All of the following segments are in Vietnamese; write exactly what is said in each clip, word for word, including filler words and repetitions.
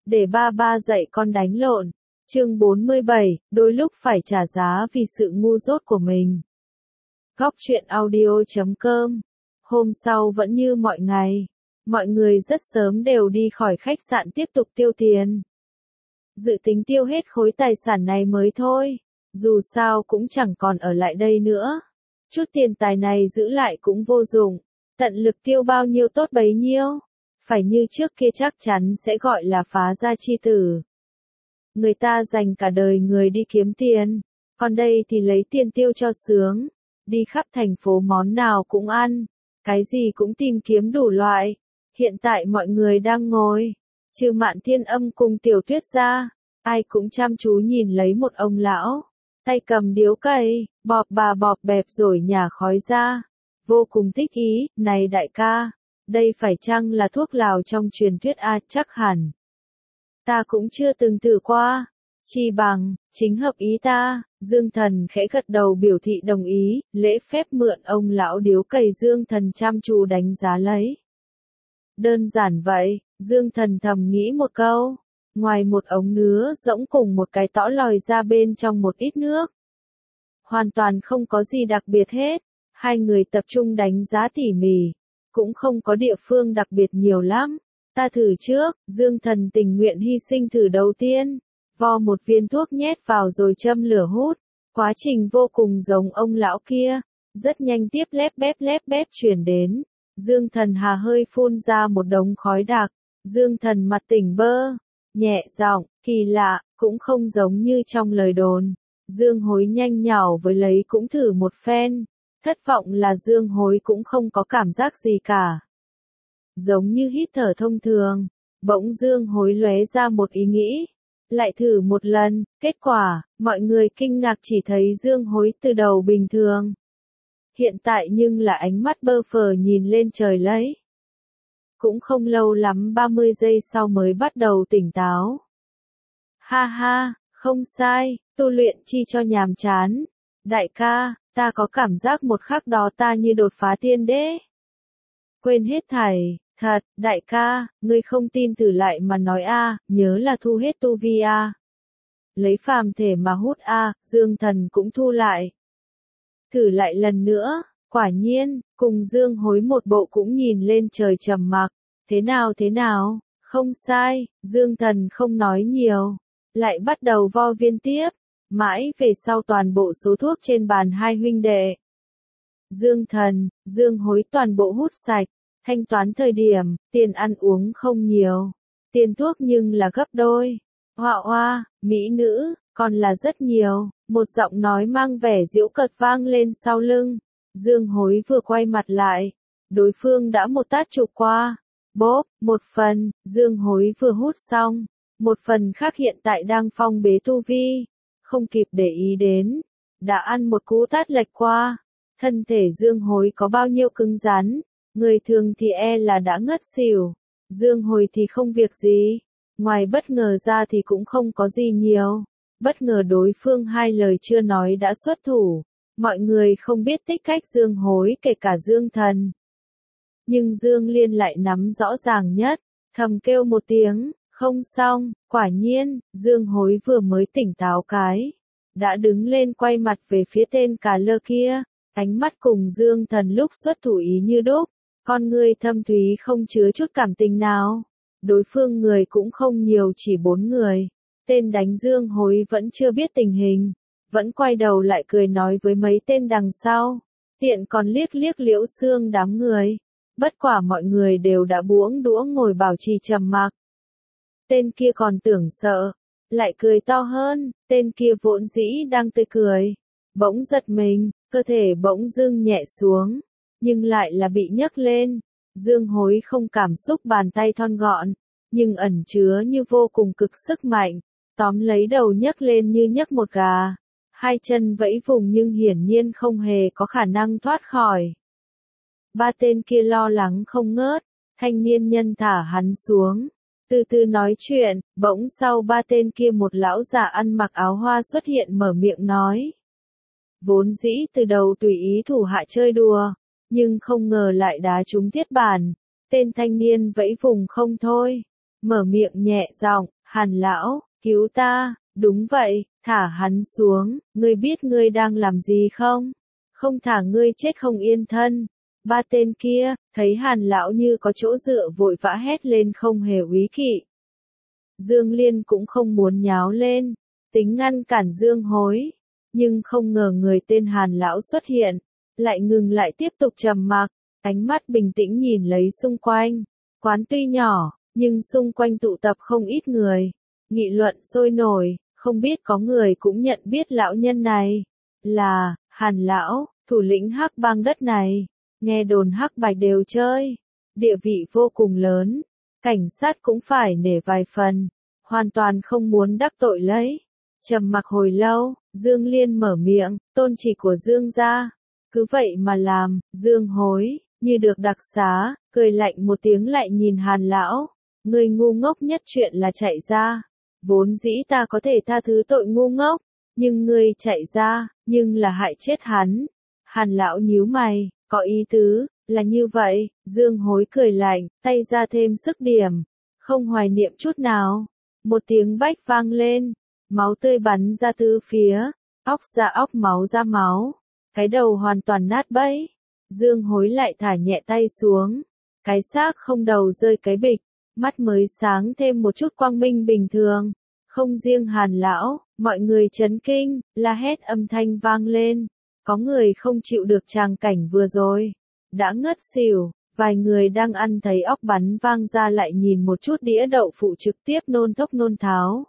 để ba ba dạy con đánh lộn. Chương bốn mươi bảy, đôi lúc phải trả giá vì sự ngu dốt của mình. Góc truyện audio chấm com. Hôm sau vẫn như mọi ngày, mọi người rất sớm đều đi khỏi khách sạn tiếp tục tiêu tiền. Dự tính tiêu hết khối tài sản này mới thôi, dù sao cũng chẳng còn ở lại đây nữa. Chút tiền tài này giữ lại cũng vô dụng, tận lực tiêu bao nhiêu tốt bấy nhiêu. Phải như trước kia chắc chắn sẽ gọi là phá gia chi tử. Người ta dành cả đời người đi kiếm tiền, còn đây thì lấy tiền tiêu cho sướng, đi khắp thành phố món nào cũng ăn, cái gì cũng tìm kiếm đủ loại. Hiện tại mọi người đang ngồi, trừ Mạn Thiên Âm cùng Tiểu Tuyết ra, ai cũng chăm chú nhìn lấy một ông lão, tay cầm điếu cày, bọp bà bọp bẹp rồi nhả khói ra, vô cùng thích ý. Này đại ca, đây phải chăng là thuốc lào trong truyền thuyết a? Chắc hẳn. Ta cũng chưa từng thử qua. Chi bằng, chính hợp ý ta. Dương Thần khẽ gật đầu biểu thị đồng ý, lễ phép mượn ông lão điếu cày Dương Thần chăm chú đánh giá lấy. Đơn giản vậy, Dương Thần thầm nghĩ một câu. Ngoài một ống nứa rỗng cùng một cái tõ lòi ra bên trong một ít nước. Hoàn toàn không có gì đặc biệt hết. Hai người tập trung đánh giá tỉ mỉ. Cũng không có địa phương đặc biệt nhiều lắm. Ta thử trước, Dương Thần tình nguyện hy sinh thử đầu tiên. Vo một viên thuốc nhét vào rồi châm lửa hút. Quá trình vô cùng giống ông lão kia. Rất nhanh tiếp lép bép lép bép chuyển đến. Dương Thần hà hơi phun ra một đống khói đặc. Dương Thần mặt tỉnh bơ. Nhẹ giọng, kỳ lạ, cũng không giống như trong lời đồn. Dương Hối nhanh nhảu với lấy cũng thử một phen. Thất vọng là Dương Hối cũng không có cảm giác gì cả. Giống như hít thở thông thường, bỗng Dương Hối lóe ra một ý nghĩ. Lại thử một lần, kết quả, mọi người kinh ngạc chỉ thấy Dương Hối từ đầu bình thường. Hiện tại nhưng là ánh mắt bơ phờ nhìn lên trời lấy. Cũng không lâu lắm ba mươi giây sau mới bắt đầu tỉnh táo. Ha ha, không sai, tu luyện chi cho nhàm chán. Đại ca, ta có cảm giác một khắc đó ta như đột phá tiên đế. Quên hết thảy, thật, đại ca, ngươi không tin thử lại mà nói a, nhớ là thu hết tu vi a. Lấy phàm thể mà hút a, Dương Thần cũng thu lại. Thử lại lần nữa, quả nhiên, cùng Dương Hối một bộ cũng nhìn lên trời trầm mặc. Thế nào thế nào, không sai, Dương Thần không nói nhiều. Lại bắt đầu vo viên tiếp. Mãi về sau toàn bộ số thuốc trên bàn hai huynh đệ. Dương Thần, Dương Hối toàn bộ hút sạch. Thanh toán thời điểm, tiền ăn uống không nhiều. Tiền thuốc nhưng là gấp đôi. Hoa hoa, mỹ nữ, còn là rất nhiều. Một giọng nói mang vẻ giễu cợt vang lên sau lưng. Dương Hối vừa quay mặt lại. Đối phương đã một tát chụp qua. Bốp, một phần, Dương Hối vừa hút xong. Một phần khác hiện tại đang phong bế tu vi. Không kịp để ý đến. Đã ăn một cú tát lệch qua. Thân thể Dương Hối có bao nhiêu cứng rắn. Người thường thì e là đã ngất xỉu. Dương Hối thì không việc gì. Ngoài bất ngờ ra thì cũng không có gì nhiều. Bất ngờ đối phương hai lời chưa nói đã xuất thủ. Mọi người không biết tích cách Dương Hối kể cả Dương Thần. Nhưng Dương Liên lại nắm rõ ràng nhất. Thầm kêu một tiếng, không xong. Quả nhiên, Dương Hối vừa mới tỉnh táo cái. Đã đứng lên quay mặt về phía tên cà lơ kia. Ánh mắt cùng Dương Thần lúc xuất thủ ý như đúc. Con người thâm thúy không chứa chút cảm tình nào. Đối phương người cũng không nhiều chỉ bốn người. Tên đánh Dương Hối vẫn chưa biết tình hình. Vẫn quay đầu lại cười nói với mấy tên đằng sau. Tiện còn liếc liếc Liễu Xương đám người. Bất quả mọi người đều đã buỗng đũa ngồi bảo trì trầm mặc. Tên kia còn tưởng sợ. Lại cười to hơn. Tên kia vốn dĩ đang tươi cười. Bỗng giật mình. Cơ thể bỗng dưng nhẹ xuống. Nhưng lại là bị nhấc lên. Dương Hối không cảm xúc bàn tay thon gọn. Nhưng ẩn chứa như vô cùng cực sức mạnh. Tóm lấy đầu nhấc lên như nhấc một gà. Hai chân vẫy vùng nhưng hiển nhiên không hề có khả năng thoát khỏi. Ba tên kia lo lắng không ngớt. Thanh niên nhân thả hắn xuống. Từ từ nói chuyện, bỗng sau ba tên kia một lão già ăn mặc áo hoa xuất hiện mở miệng nói. Vốn dĩ từ đầu tùy ý thủ hạ chơi đùa. Nhưng không ngờ lại đá trúng thiết bản. Tên thanh niên vẫy vùng không thôi. Mở miệng nhẹ giọng, Hàn lão, cứu ta, đúng vậy, thả hắn xuống, ngươi biết ngươi đang làm gì không? Không thả ngươi chết không yên thân. Ba tên kia, thấy Hàn lão như có chỗ dựa vội vã hét lên không hề úy kỵ. Dương Liên cũng không muốn nháo lên, tính ngăn cản Dương Hối, nhưng không ngờ người tên Hàn lão xuất hiện, lại ngừng lại tiếp tục trầm mặc, ánh mắt bình tĩnh nhìn lấy xung quanh. Quán tuy nhỏ, nhưng xung quanh tụ tập không ít người, nghị luận sôi nổi, không biết có người cũng nhận biết lão nhân này là Hàn lão, thủ lĩnh Hắc Bang đất này. Nghe đồn Hắc Bạch đều chơi, địa vị vô cùng lớn, cảnh sát cũng phải nể vài phần, hoàn toàn không muốn đắc tội lấy. Trầm mặc hồi lâu, Dương Liên mở miệng, tôn chỉ của Dương gia, cứ vậy mà làm. Dương Hối, như được đặc xá, cười lạnh một tiếng lại nhìn Hàn lão, người ngu ngốc nhất chuyện là chạy ra, vốn dĩ ta có thể tha thứ tội ngu ngốc, nhưng ngươi chạy ra, nhưng là hại chết hắn. Hàn lão nhíu mày, có ý tứ, là như vậy. Dương Hối cười lạnh, tay ra thêm sức điểm, không hoài niệm chút nào. Một tiếng bách vang lên, máu tươi bắn ra tứ phía, óc ra óc máu ra máu, cái đầu hoàn toàn nát bấy. Dương Hối lại thả nhẹ tay xuống, cái xác không đầu rơi cái bịch, mắt mới sáng thêm một chút quang minh bình thường. Không riêng Hàn lão, mọi người chấn kinh, la hét âm thanh vang lên. Có người không chịu được tràng cảnh vừa rồi, đã ngất xỉu, vài người đang ăn thấy óc bắn vang ra lại nhìn một chút đĩa đậu phụ trực tiếp nôn thốc nôn tháo.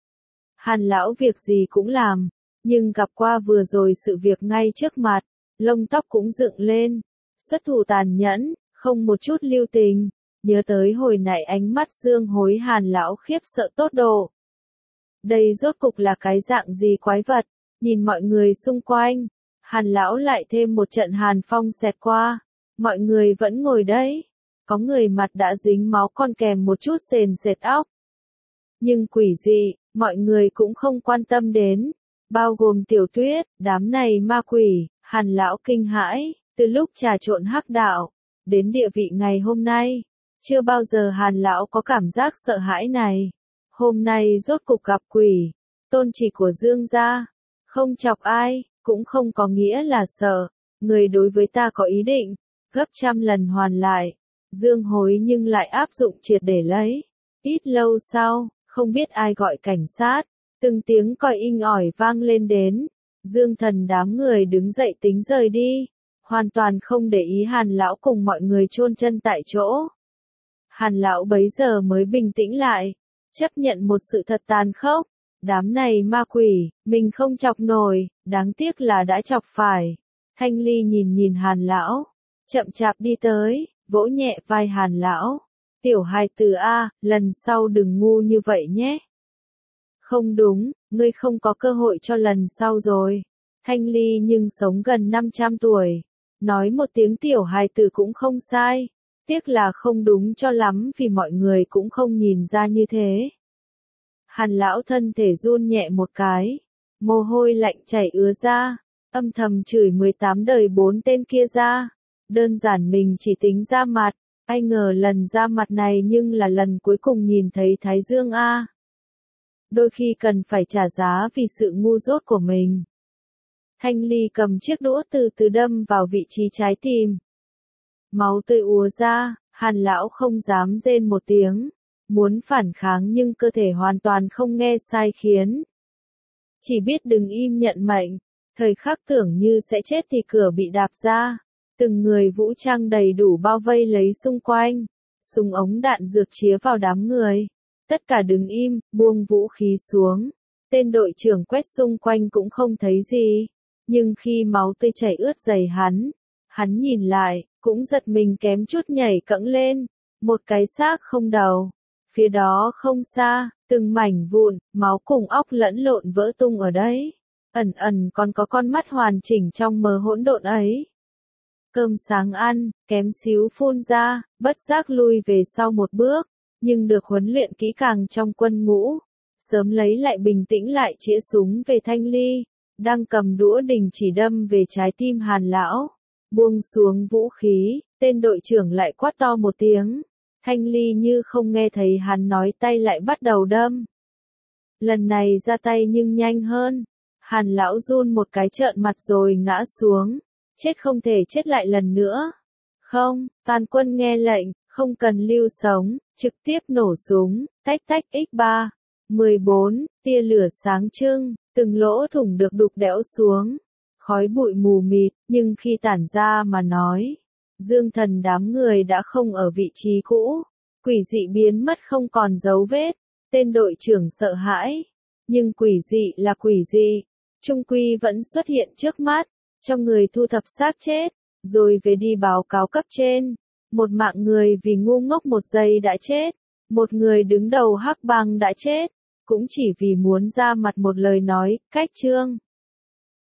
Hàn lão việc gì cũng làm, nhưng gặp qua vừa rồi sự việc ngay trước mặt, lông tóc cũng dựng lên, xuất thủ tàn nhẫn, không một chút lưu tình, nhớ tới hồi nãy ánh mắt Dương Hối Hàn lão khiếp sợ tốt độ. Đây rốt cục là cái dạng gì quái vật, nhìn mọi người xung quanh. Hàn lão lại thêm một trận hàn phong xẹt qua, mọi người vẫn ngồi đấy, có người mặt đã dính máu còn kèm một chút sền sệt óc. Nhưng quỷ dị, mọi người cũng không quan tâm đến, bao gồm Tiểu Tuyết, đám này ma quỷ. Hàn lão kinh hãi, từ lúc trà trộn hắc đạo, đến địa vị ngày hôm nay, chưa bao giờ Hàn lão có cảm giác sợ hãi này. Hôm nay rốt cục gặp quỷ, tôn chỉ của Dương gia, không chọc ai, cũng không có nghĩa là sợ, người đối với ta có ý định, gấp trăm lần hoàn lại. Dương Hối nhưng lại áp dụng triệt để lấy. Ít lâu sau, không biết ai gọi cảnh sát, từng tiếng còi inh ỏi vang lên đến. Dương Thần đám người đứng dậy tính rời đi, hoàn toàn không để ý Hàn lão cùng mọi người chôn chân tại chỗ. Hàn lão bấy giờ mới bình tĩnh lại, chấp nhận một sự thật tàn khốc. Đám này ma quỷ, mình không chọc nổi, đáng tiếc là đã chọc phải. Thanh Ly nhìn nhìn Hàn lão, chậm chạp đi tới, vỗ nhẹ vai Hàn lão. Tiểu hài tử a, lần sau đừng ngu như vậy nhé. Không đúng, ngươi không có cơ hội cho lần sau rồi. Thanh Ly nhưng sống gần năm trăm tuổi, nói một tiếng tiểu hài tử cũng không sai, tiếc là không đúng cho lắm vì mọi người cũng không nhìn ra như thế. Hàn lão thân thể run nhẹ một cái, mồ hôi lạnh chảy ứa ra, âm thầm chửi mười tám đời bốn tên kia ra. Đơn giản mình chỉ tính ra mặt, ai ngờ lần ra mặt này nhưng là lần cuối cùng nhìn thấy Thái Dương a. Đôi khi cần phải trả giá vì sự ngu dốt của mình. Thanh Ly cầm chiếc đũa từ từ đâm vào vị trí trái tim. Máu tươi ùa ra, Hàn lão không dám rên một tiếng, muốn phản kháng nhưng cơ thể hoàn toàn không nghe sai khiến. Chỉ biết đừng im nhận mệnh, thời khắc tưởng như sẽ chết thì cửa bị đạp ra, từng người vũ trang đầy đủ bao vây lấy xung quanh, súng ống đạn dược chĩa vào đám người. Tất cả đứng im, buông vũ khí xuống. Tên đội trưởng quét xung quanh cũng không thấy gì, nhưng khi máu tươi chảy ướt giày hắn, hắn nhìn lại, cũng giật mình kém chút nhảy cẫng lên, một cái xác không đầu. Phía đó không xa, từng mảnh vụn, máu cùng óc lẫn lộn vỡ tung ở đấy. Ẩn ẩn còn có con mắt hoàn chỉnh trong mờ hỗn độn ấy. Cơm sáng ăn, kém xíu phun ra, bất giác lui về sau một bước, nhưng được huấn luyện kỹ càng trong quân ngũ. Sớm lấy lại bình tĩnh lại chĩa súng về Thanh Ly, đang cầm đũa đình chỉ đâm về trái tim Hàn lão. Buông xuống vũ khí, tên đội trưởng lại quát to một tiếng. Thanh Ly như không nghe thấy hắn nói, tay lại bắt đầu đâm. Lần này ra tay nhưng nhanh hơn. Hàn lão run một cái, trợn mặt rồi ngã xuống. Chết không thể chết lại lần nữa. Không, toàn quân nghe lệnh, không cần lưu sống, trực tiếp nổ súng, tách tách x ba. mười bốn, tia lửa sáng trưng, từng lỗ thủng được đục đẽo xuống. Khói bụi mù mịt, nhưng khi tản ra mà nói. Dương Thần đám người đã không ở vị trí cũ. Quỷ dị biến mất không còn dấu vết. Tên đội trưởng sợ hãi. Nhưng quỷ dị là quỷ dị. Trung quy vẫn xuất hiện trước mắt. Cho người thu thập xác chết. Rồi về đi báo cáo cấp trên. Một mạng người vì ngu ngốc một giây đã chết. Một người đứng đầu Hắc Bang đã chết. Cũng chỉ vì muốn ra mặt một lời nói, cách chương.